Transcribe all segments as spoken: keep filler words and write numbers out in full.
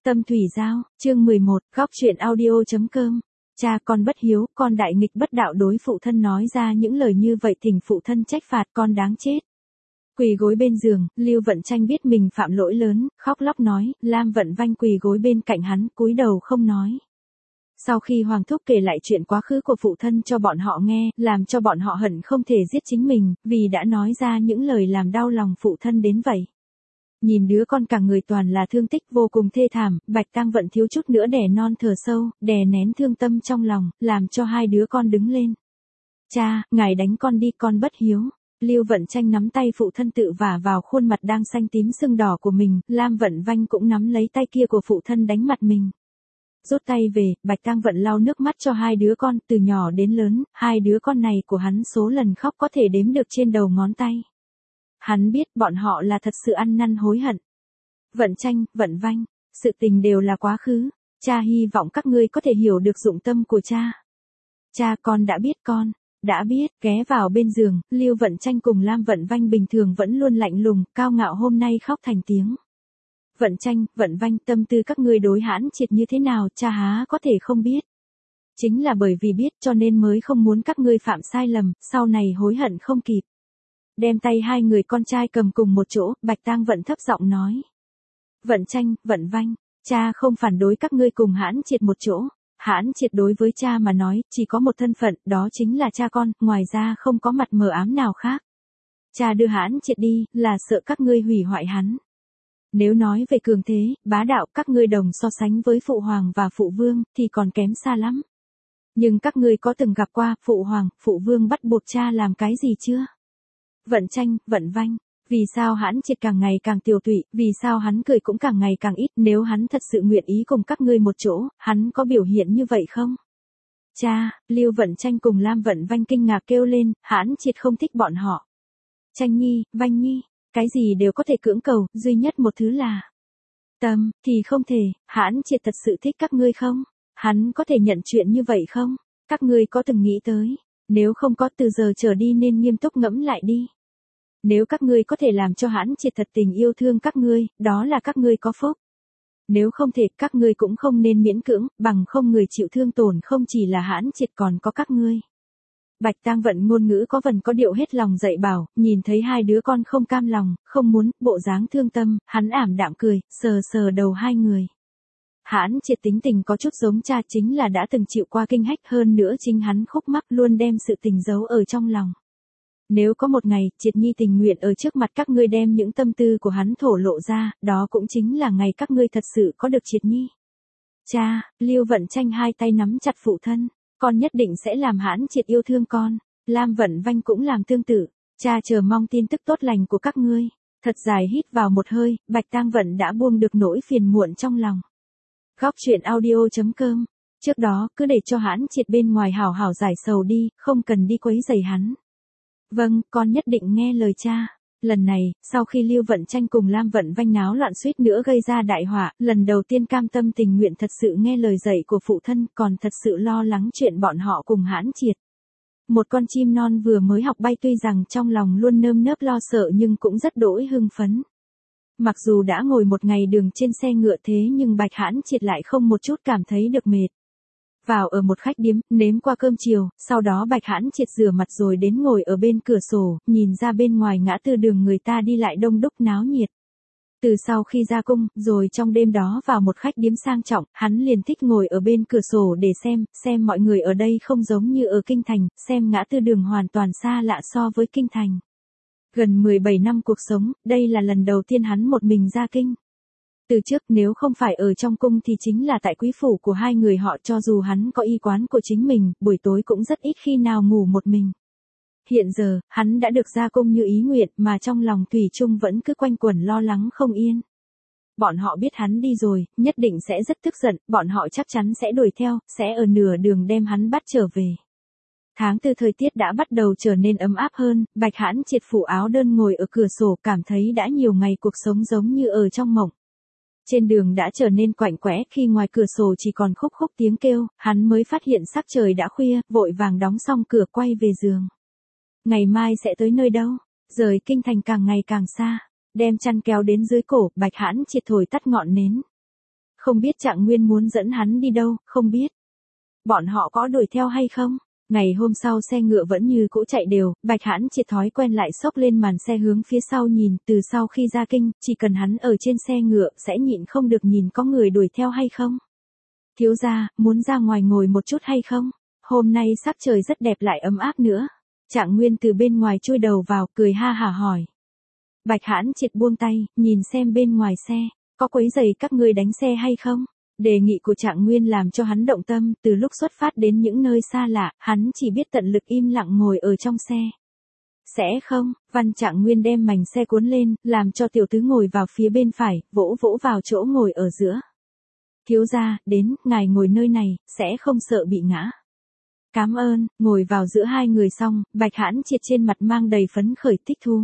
Tâm Thủy Giao, chương mười một, góc truyện audio.com. Cha con bất hiếu, con đại nghịch bất đạo đối phụ thân nói ra những lời như vậy thỉnh phụ thân trách phạt con đáng chết. Quỳ gối bên giường, Lưu Vận Tranh biết mình phạm lỗi lớn, khóc lóc nói, Lam Vận Vanh quỳ gối bên cạnh hắn, cúi đầu không nói. Sau khi Hoàng Thúc kể lại chuyện quá khứ của phụ thân cho bọn họ nghe, làm cho bọn họ hận không thể giết chính mình, vì đã nói ra những lời làm đau lòng phụ thân đến vậy. Nhìn đứa con cả người toàn là thương tích vô cùng thê thảm, Bạch Tang Vận thiếu chút nữa đè non thở sâu, đè nén thương tâm trong lòng, làm cho hai đứa con đứng lên. Cha, ngài đánh con đi, con bất hiếu. Lưu Vận Tranh nắm tay phụ thân tự vả vào khuôn mặt đang xanh tím sưng đỏ của mình, Lam Vận Vanh cũng nắm lấy tay kia của phụ thân đánh mặt mình. Rút tay về, Bạch Tang Vận lau nước mắt cho hai đứa con, từ nhỏ đến lớn, hai đứa con này của hắn số lần khóc có thể đếm được trên đầu ngón tay. Hắn biết bọn họ là thật sự ăn năn hối hận. Vận Tranh, Vận Vanh, sự tình đều là quá khứ, cha hy vọng các ngươi có thể hiểu được dụng tâm của cha. Cha, con đã biết, con đã biết. Ghé vào bên giường, Lưu Vận Tranh cùng Lam Vận Vanh bình thường vẫn luôn lạnh lùng, cao ngạo hôm nay khóc thành tiếng. Vận Tranh, Vận Vanh, tâm tư các ngươi đối Hãn Triệt như thế nào, cha há có thể không biết. Chính là bởi vì biết cho nên mới không muốn các ngươi phạm sai lầm, sau này hối hận không kịp. Đem tay hai người con trai cầm cùng một chỗ, Bạch Tang Vận thấp giọng nói. Vận Tranh, Vận Vanh, cha không phản đối các ngươi cùng Hãn Triệt một chỗ. Hãn Triệt đối với cha mà nói, chỉ có một thân phận, đó chính là cha con, ngoài ra không có mặt mờ ám nào khác. Cha đưa Hãn Triệt đi, là sợ các ngươi hủy hoại hắn. Nếu nói về cường thế, bá đạo, các ngươi đồng so sánh với Phụ Hoàng và Phụ Vương, thì còn kém xa lắm. Nhưng các ngươi có từng gặp qua, Phụ Hoàng, Phụ Vương bắt buộc cha làm cái gì chưa? Vận Tranh, Vận Vanh, vì sao Hãn Triệt càng ngày càng tiều tụy, vì sao hắn cười cũng càng ngày càng ít, nếu hắn thật sự nguyện ý cùng các ngươi một chỗ, hắn có biểu hiện như vậy không? Cha, Lưu Vận Tranh cùng Lam Vận Vanh kinh ngạc kêu lên, Hãn Triệt không thích bọn họ. Tranh nhi, Vanh nhi, cái gì đều có thể cưỡng cầu, duy nhất một thứ là tâm, thì không thể. Hãn Triệt thật sự thích các ngươi không? Hắn có thể nhận chuyện như vậy không? Các ngươi có từng nghĩ tới, nếu không có từ giờ trở đi nên nghiêm túc ngẫm lại đi. Nếu các ngươi có thể làm cho Hãn Triệt thật tình yêu thương các ngươi, đó là các ngươi có phúc. Nếu không thể, các ngươi cũng không nên miễn cưỡng, bằng không người chịu thương tổn không chỉ là Hãn Triệt còn có các ngươi. Bạch Tang Vận ngôn ngữ có vần có điệu hết lòng dạy bảo, nhìn thấy hai đứa con không cam lòng, không muốn, bộ dáng thương tâm, hắn ảm đạm cười, sờ sờ đầu hai người. Hãn Triệt tính tình có chút giống cha, chính là đã từng chịu qua kinh hách, hơn nữa chính hắn khúc mắc luôn đem sự tình giấu ở trong lòng. Nếu có một ngày, Triệt Nhi tình nguyện ở trước mặt các ngươi đem những tâm tư của hắn thổ lộ ra, đó cũng chính là ngày các ngươi thật sự có được Triệt Nhi. Cha, Lưu Vận Tranh hai tay nắm chặt phụ thân, con nhất định sẽ làm Hãn Triệt yêu thương con. Lam Vận Vanh cũng làm tương tự, cha chờ mong tin tức tốt lành của các ngươi. Thật dài hít vào một hơi, Bạch Tang Vận đã buông được nỗi phiền muộn trong lòng. Góc truyện audio.com. Trước đó, cứ để cho Hãn Triệt bên ngoài hảo hảo giải sầu đi, không cần đi quấy rầy hắn. Vâng, con nhất định nghe lời cha. Lần này, sau khi Lưu Vận Tranh cùng Lam Vận Vanh náo loạn suýt nữa gây ra đại họa, lần đầu tiên cam tâm tình nguyện thật sự nghe lời dạy của phụ thân, còn thật sự lo lắng chuyện bọn họ cùng Hãn Triệt. Một con chim non vừa mới học bay tuy rằng trong lòng luôn nơm nớp lo sợ nhưng cũng rất đỗi hưng phấn. Mặc dù đã ngồi một ngày đường trên xe ngựa thế nhưng Bạch Hãn Triệt lại không một chút cảm thấy được mệt. Vào ở một khách điếm, nếm qua cơm chiều, sau đó Bạch Hãn Triệt rửa mặt rồi đến ngồi ở bên cửa sổ, nhìn ra bên ngoài ngã tư đường người ta đi lại đông đúc náo nhiệt. Từ sau khi ra cung, rồi trong đêm đó vào một khách điếm sang trọng, hắn liền thích ngồi ở bên cửa sổ để xem, xem mọi người ở đây không giống như ở kinh thành, xem ngã tư đường hoàn toàn xa lạ so với kinh thành. Gần mười bảy năm cuộc sống, đây là lần đầu tiên hắn một mình ra kinh. Từ trước nếu không phải ở trong cung thì chính là tại quý phủ của hai người họ, cho dù hắn có y quán của chính mình, buổi tối cũng rất ít khi nào ngủ một mình. Hiện giờ, hắn đã được ra cung như ý nguyện mà trong lòng thủy chung vẫn cứ quanh quẩn lo lắng không yên. Bọn họ biết hắn đi rồi, nhất định sẽ rất tức giận, bọn họ chắc chắn sẽ đuổi theo, sẽ ở nửa đường đem hắn bắt trở về. Tháng tư thời tiết đã bắt đầu trở nên ấm áp hơn, Bạch Hãn Triệt phủ áo đơn ngồi ở cửa sổ cảm thấy đã nhiều ngày cuộc sống giống như ở trong mộng. Trên đường đã trở nên quạnh quẽ, khi ngoài cửa sổ chỉ còn khúc khúc tiếng kêu, hắn mới phát hiện sắc trời đã khuya, vội vàng đóng xong cửa quay về giường. Ngày mai sẽ tới nơi đâu? Rời kinh thành càng ngày càng xa, đem chăn kéo đến dưới cổ, Bạch Hãn Triệt thổi tắt ngọn nến. Không biết Trạng Nguyên muốn dẫn hắn đi đâu, không biết. Bọn họ có đuổi theo hay không? Ngày hôm sau xe ngựa vẫn như cũ chạy đều, Bạch Hãn Triệt thói quen lại xốc lên màn xe hướng phía sau nhìn, từ sau khi ra kinh, chỉ cần hắn ở trên xe ngựa sẽ nhịn không được nhìn có người đuổi theo hay không. Thiếu gia, muốn ra ngoài ngồi một chút hay không? Hôm nay sắc trời rất đẹp lại ấm áp nữa. Trạng Nguyên từ bên ngoài chui đầu vào, cười ha hả hỏi. Bạch Hãn Triệt buông tay, nhìn xem bên ngoài xe, có quấy rầy các ngươi đánh xe hay không? Đề nghị của Trạng Nguyên làm cho hắn động tâm, từ lúc xuất phát đến những nơi xa lạ, hắn chỉ biết tận lực im lặng ngồi ở trong xe. Sẽ không, Văn Trạng Nguyên đem mảnh xe cuốn lên, làm cho tiểu tứ ngồi vào phía bên phải, vỗ vỗ vào chỗ ngồi ở giữa. Thiếu gia, đến, ngài ngồi nơi này, sẽ không sợ bị ngã. Cảm ơn, ngồi vào giữa hai người xong, Bạch Hãn Triệt trên mặt mang đầy phấn khởi thích thú.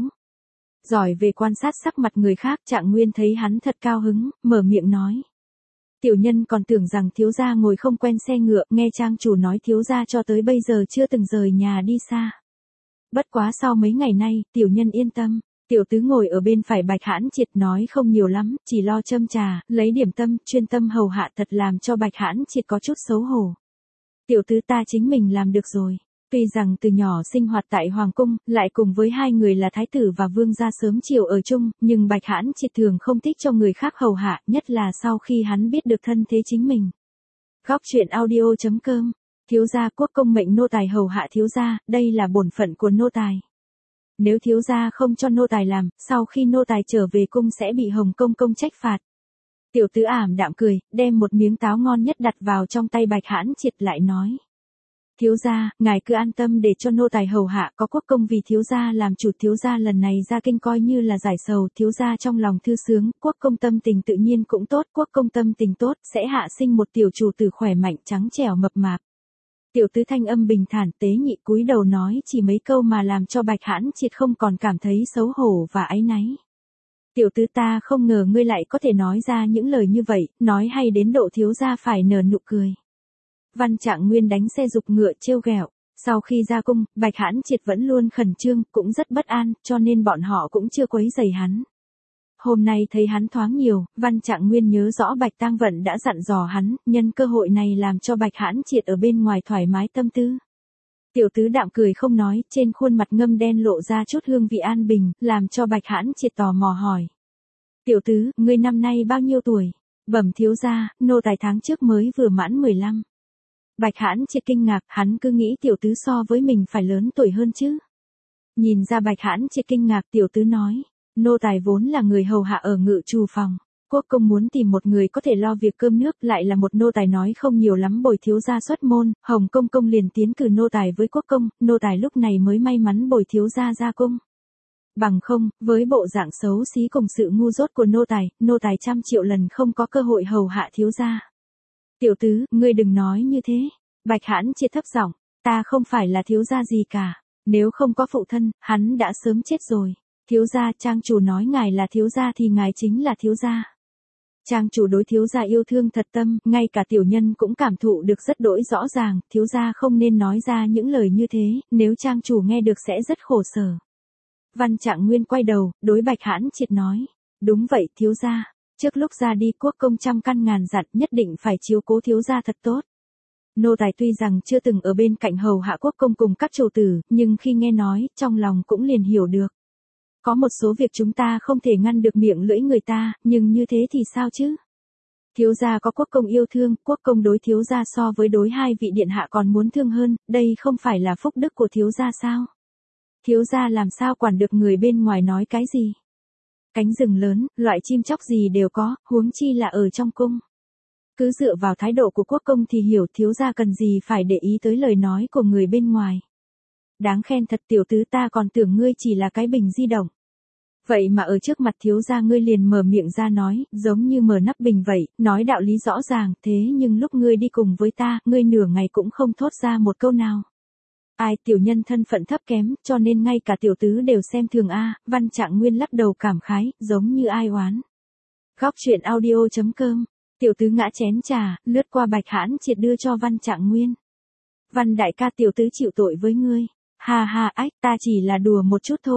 Giỏi về quan sát sắc mặt người khác, Trạng Nguyên thấy hắn thật cao hứng, mở miệng nói. Tiểu nhân còn tưởng rằng thiếu gia ngồi không quen xe ngựa, nghe trang chủ nói thiếu gia cho tới bây giờ chưa từng rời nhà đi xa. Bất quá sau mấy ngày nay, tiểu nhân yên tâm. Tiểu tứ ngồi ở bên phải Bạch Hãn Triệt nói không nhiều lắm, chỉ lo châm trà, lấy điểm tâm, chuyên tâm hầu hạ thật làm cho Bạch Hãn Triệt có chút xấu hổ. Tiểu tứ ta chính mình làm được rồi. Tuy rằng từ nhỏ sinh hoạt tại Hoàng Cung, lại cùng với hai người là Thái tử và Vương gia sớm chiều ở chung, nhưng Bạch Hãn Triệt thường không thích cho người khác hầu hạ, nhất là sau khi hắn biết được thân thế chính mình. Góc truyện audio chấm com. Thiếu gia quốc công mệnh nô tài hầu hạ thiếu gia, đây là bổn phận của nô tài. Nếu thiếu gia không cho nô tài làm, sau khi nô tài trở về cung sẽ bị Hồng công công trách phạt. Tiểu tứ ảm đạm cười, đem một miếng táo ngon nhất đặt vào trong tay Bạch Hãn Triệt lại nói. Thiếu gia, ngài cứ an tâm để cho nô tài hầu hạ, có quốc công vì thiếu gia làm chủ, thiếu gia lần này ra kinh coi như là giải sầu, thiếu gia trong lòng thư sướng, quốc công tâm tình tự nhiên cũng tốt, quốc công tâm tình tốt, sẽ hạ sinh một tiểu chủ tử khỏe mạnh trắng trẻo mập mạp. Tiểu tứ thanh âm bình thản tế nhị cúi đầu nói chỉ mấy câu mà làm cho Bạch Hãn Triệt không còn cảm thấy xấu hổ và áy náy. Tiểu tứ ta không ngờ ngươi lại có thể nói ra những lời như vậy, nói hay đến độ thiếu gia phải nở nụ cười. Văn Trạng Nguyên đánh xe dục ngựa trêu ghẹo. Sau khi ra cung, Bạch Hãn Triệt vẫn luôn khẩn trương, cũng rất bất an, cho nên bọn họ cũng chưa quấy rầy hắn. Hôm nay thấy hắn thoáng nhiều, Văn Trạng Nguyên nhớ rõ Bạch Tang Vận đã dặn dò hắn, nhân cơ hội này làm cho Bạch Hãn Triệt ở bên ngoài thoải mái tâm tư. Tiểu tứ đạm cười không nói, trên khuôn mặt ngâm đen lộ ra chút hương vị an bình, làm cho Bạch Hãn Triệt tò mò hỏi. Tiểu tứ, ngươi năm nay bao nhiêu tuổi? Bẩm thiếu gia, nô tài tháng trước mới vừa mãn mười lăm. Bạch Hãn Triệt kinh ngạc, hắn cứ nghĩ tiểu tứ so với mình phải lớn tuổi hơn chứ. Nhìn ra Bạch Hãn Triệt kinh ngạc, tiểu tứ nói, nô tài vốn là người hầu hạ ở ngự trù phòng. Quốc công muốn tìm một người có thể lo việc cơm nước, lại là một nô tài nói không nhiều lắm bồi thiếu gia xuất môn, Hồng công công liền tiến cử nô tài với quốc công, nô tài lúc này mới may mắn bồi thiếu gia ra cung. Bằng không, với bộ dạng xấu xí cùng sự ngu dốt của nô tài, nô tài trăm triệu lần không có cơ hội hầu hạ thiếu gia. Tiểu tứ, ngươi đừng nói như thế. Bạch Hãn Triệt thấp giọng, ta không phải là thiếu gia gì cả. Nếu không có phụ thân, hắn đã sớm chết rồi. Thiếu gia, trang chủ nói ngài là thiếu gia thì ngài chính là thiếu gia. Trang chủ đối thiếu gia yêu thương thật tâm, ngay cả tiểu nhân cũng cảm thụ được rất đỗi rõ ràng, thiếu gia không nên nói ra những lời như thế, nếu trang chủ nghe được sẽ rất khổ sở. Văn Trạng Nguyên quay đầu, đối Bạch Hãn Triệt nói, đúng vậy thiếu gia. Trước lúc ra đi quốc công trăm căn ngàn dặn nhất định phải chiếu cố thiếu gia thật tốt. Nô tài tuy rằng chưa từng ở bên cạnh hầu hạ quốc công cùng các chủ tử, nhưng khi nghe nói, trong lòng cũng liền hiểu được. Có một số việc chúng ta không thể ngăn được miệng lưỡi người ta, nhưng như thế thì sao chứ? Thiếu gia có quốc công yêu thương, quốc công đối thiếu gia so với đối hai vị điện hạ còn muốn thương hơn, đây không phải là phúc đức của thiếu gia sao? Thiếu gia làm sao quản được người bên ngoài nói cái gì? Cánh rừng lớn, loại chim chóc gì đều có, huống chi là ở trong cung. Cứ dựa vào thái độ của quốc công thì hiểu thiếu gia cần gì phải để ý tới lời nói của người bên ngoài. Đáng khen thật tiểu tứ, ta còn tưởng ngươi chỉ là cái bình di động. Vậy mà ở trước mặt thiếu gia ngươi liền mở miệng ra nói, giống như mở nắp bình vậy, nói đạo lý rõ ràng, thế nhưng lúc ngươi đi cùng với ta, ngươi nửa ngày cũng không thốt ra một câu nào. Ai, tiểu nhân thân phận thấp kém, cho nên ngay cả tiểu tứ đều xem thường a. Văn Trạng Nguyên lắc đầu cảm khái, giống như ai oán. Góc truyện audio chấm com. Tiểu tứ ngã chén trà, lướt qua Bạch Hãn Triệt đưa cho Văn Trạng Nguyên. Văn đại ca, tiểu tứ chịu tội với ngươi. Ha ha, ách, ta chỉ là đùa một chút thôi.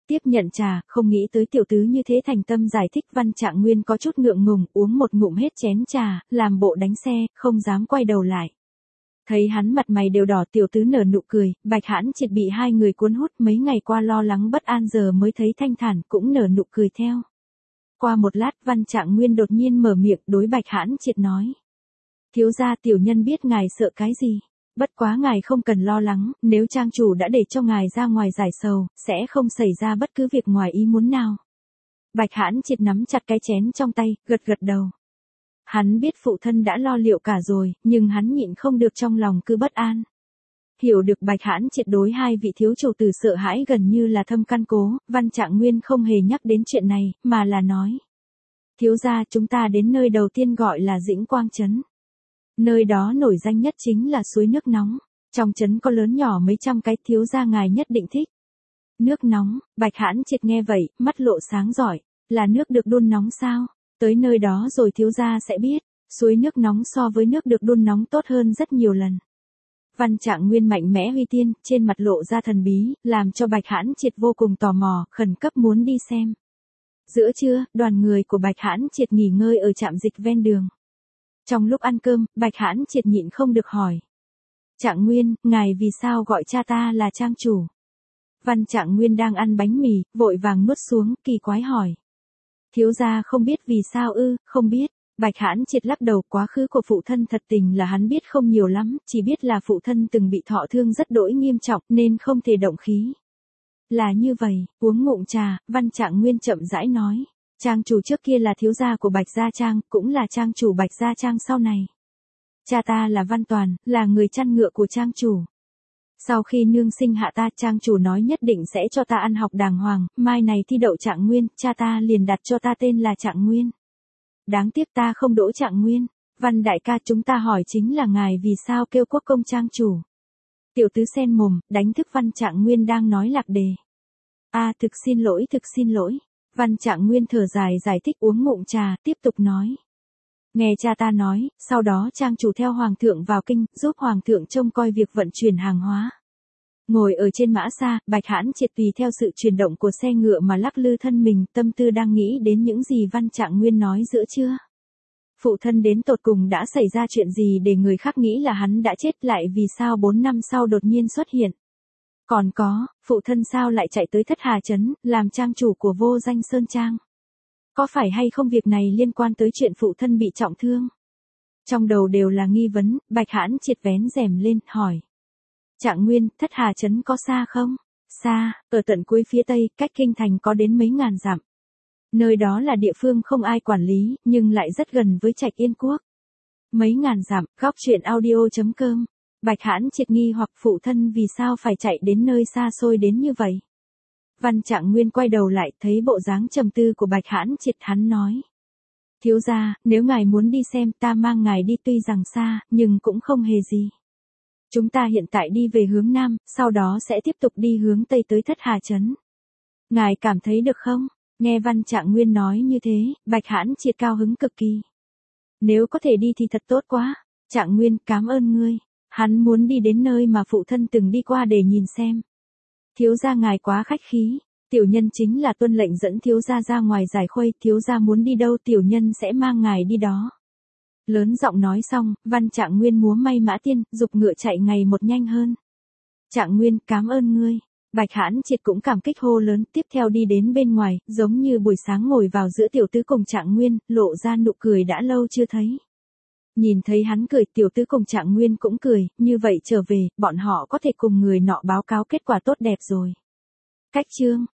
Tiếp nhận trà, không nghĩ tới tiểu tứ như thế thành tâm giải thích. Văn Trạng Nguyên có chút ngượng ngùng, uống một ngụm hết chén trà, làm bộ đánh xe, không dám quay đầu lại. Thấy hắn mặt mày đều đỏ, tiểu tứ nở nụ cười. Bạch Hãn Triệt bị hai người cuốn hút mấy ngày qua lo lắng bất an, giờ mới thấy thanh thản, cũng nở nụ cười theo. Qua một lát, Văn Trạng Nguyên đột nhiên mở miệng đối Bạch Hãn Triệt nói. Thiếu gia, tiểu nhân biết ngài sợ cái gì. Bất quá ngài không cần lo lắng, nếu trang chủ đã để cho ngài ra ngoài giải sầu, sẽ không xảy ra bất cứ việc ngoài ý muốn nào. Bạch Hãn Triệt nắm chặt cái chén trong tay, gật gật đầu. Hắn biết phụ thân đã lo liệu cả rồi, nhưng hắn nhịn không được trong lòng cứ bất an. Hiểu được Bạch Hãn Triệt đối hai vị thiếu chủ tử sợ hãi gần như là thâm căn cố, Văn Trạng Nguyên không hề nhắc đến chuyện này, mà là nói. Thiếu gia, chúng ta đến nơi đầu tiên gọi là Dĩnh Quang Trấn. Nơi đó nổi danh nhất chính là suối nước nóng. Trong trấn có lớn nhỏ mấy trăm cái, thiếu gia ngài nhất định thích. Nước nóng, Bạch Hãn Triệt nghe vậy, mắt lộ sáng giỏi. Là nước được đun nóng sao? Tới nơi đó rồi thiếu gia sẽ biết. Suối nước nóng so với nước được đun nóng tốt hơn rất nhiều lần. Văn Trạng Nguyên mạnh mẽ uy tiên, trên mặt lộ ra thần bí, làm cho Bạch Hãn Triệt vô cùng tò mò, khẩn cấp muốn đi xem. Giữa trưa, đoàn người của Bạch Hãn Triệt nghỉ ngơi ở trạm dịch ven đường. Trong lúc ăn cơm, Bạch Hãn Triệt nhịn không được hỏi. Trạng Nguyên, ngài vì sao gọi cha ta là trang chủ? Văn Trạng Nguyên đang ăn bánh mì, vội vàng nuốt xuống, kỳ quái hỏi. Thiếu gia không biết vì sao ư? Không biết. Bạch Hãn Triệt lắc đầu, quá khứ của phụ thân thật tình là hắn biết không nhiều lắm, chỉ biết là phụ thân từng bị thọ thương rất đỗi nghiêm trọng nên không thể động khí. Là như vậy, uống ngụm trà, Văn Trạng Nguyên chậm rãi nói. Trang chủ trước kia là thiếu gia của Bạch Gia Trang, cũng là trang chủ Bạch Gia Trang sau này. Cha ta là Văn Toàn, là người chăn ngựa của trang chủ. Sau khi nương sinh hạ ta, trang chủ nói nhất định sẽ cho ta ăn học đàng hoàng, mai này thi đậu Trạng Nguyên, cha ta liền đặt cho ta tên là Trạng Nguyên. Đáng tiếc ta không đỗ Trạng Nguyên. Văn đại ca, chúng ta hỏi chính là ngài vì sao kêu quốc công trang chủ. Tiểu tứ sen mồm, đánh thức Văn Trạng Nguyên đang nói lạc đề. A à, thực xin lỗi, thực xin lỗi. Văn Trạng Nguyên thở dài giải thích, uống ngụm trà, tiếp tục nói. Nghe cha ta nói, sau đó trang chủ theo hoàng thượng vào kinh, giúp hoàng thượng trông coi việc vận chuyển hàng hóa. Ngồi ở trên mã xa, Bạch Hãn Triệt tùy theo sự chuyển động của xe ngựa mà lắc lư thân mình, tâm tư đang nghĩ đến những gì Văn Trạng Nguyên nói giữa trưa. Phụ thân đến tột cùng đã xảy ra chuyện gì để người khác nghĩ là hắn đã chết, lại vì sao bốn năm sau đột nhiên xuất hiện. Còn có, phụ thân sao lại chạy tới Thất Hà Trấn, làm trang chủ của Vô Danh Sơn Trang. Có phải hay không việc này liên quan tới chuyện phụ thân bị trọng thương? Trong đầu đều là nghi vấn, Bạch Hãn Triệt vén rèm lên, hỏi. Trạng Nguyên, Thất Hà Trấn có xa không? Xa, ở tận cuối phía tây, cách kinh thành có đến mấy ngàn dặm. Nơi đó là địa phương không ai quản lý, nhưng lại rất gần với Trạch Yên Quốc. Mấy ngàn dặm, góc truyện audio chấm com. Bạch Hãn Triệt nghi hoặc phụ thân vì sao phải chạy đến nơi xa xôi đến như vậy. Văn Trạng Nguyên quay đầu lại, thấy bộ dáng trầm tư của Bạch Hãn Triệt, hắn nói. Thiếu gia, nếu ngài muốn đi xem, ta mang ngài đi, tuy rằng xa, nhưng cũng không hề gì. Chúng ta hiện tại đi về hướng Nam, sau đó sẽ tiếp tục đi hướng Tây tới Thất Hà Trấn. Ngài cảm thấy được không? Nghe Văn Trạng Nguyên nói như thế, Bạch Hãn Triệt cao hứng cực kỳ. Nếu có thể đi thì thật tốt quá. Trạng Nguyên, cảm ơn ngươi. Hắn muốn đi đến nơi mà phụ thân từng đi qua để nhìn xem. Thiếu gia ngài quá khách khí. Tiểu nhân chính là tuân lệnh dẫn thiếu gia ra ngoài giải khuây, thiếu gia muốn đi đâu tiểu nhân sẽ mang ngài đi đó. Lớn giọng nói xong, Văn Trạng Nguyên múa may mã tiên, dục ngựa chạy ngày một nhanh hơn. Trạng Nguyên, cảm ơn ngươi. Bạch Hãn Triệt cũng cảm kích hô lớn, tiếp theo đi đến bên ngoài, giống như buổi sáng ngồi vào giữa tiểu tứ cùng Trạng Nguyên, lộ ra nụ cười đã lâu chưa thấy. Nhìn thấy hắn cười, tiểu tứ cùng Trạng Nguyên cũng cười, như vậy trở về, bọn họ có thể cùng người nọ báo cáo kết quả tốt đẹp rồi. Cách chương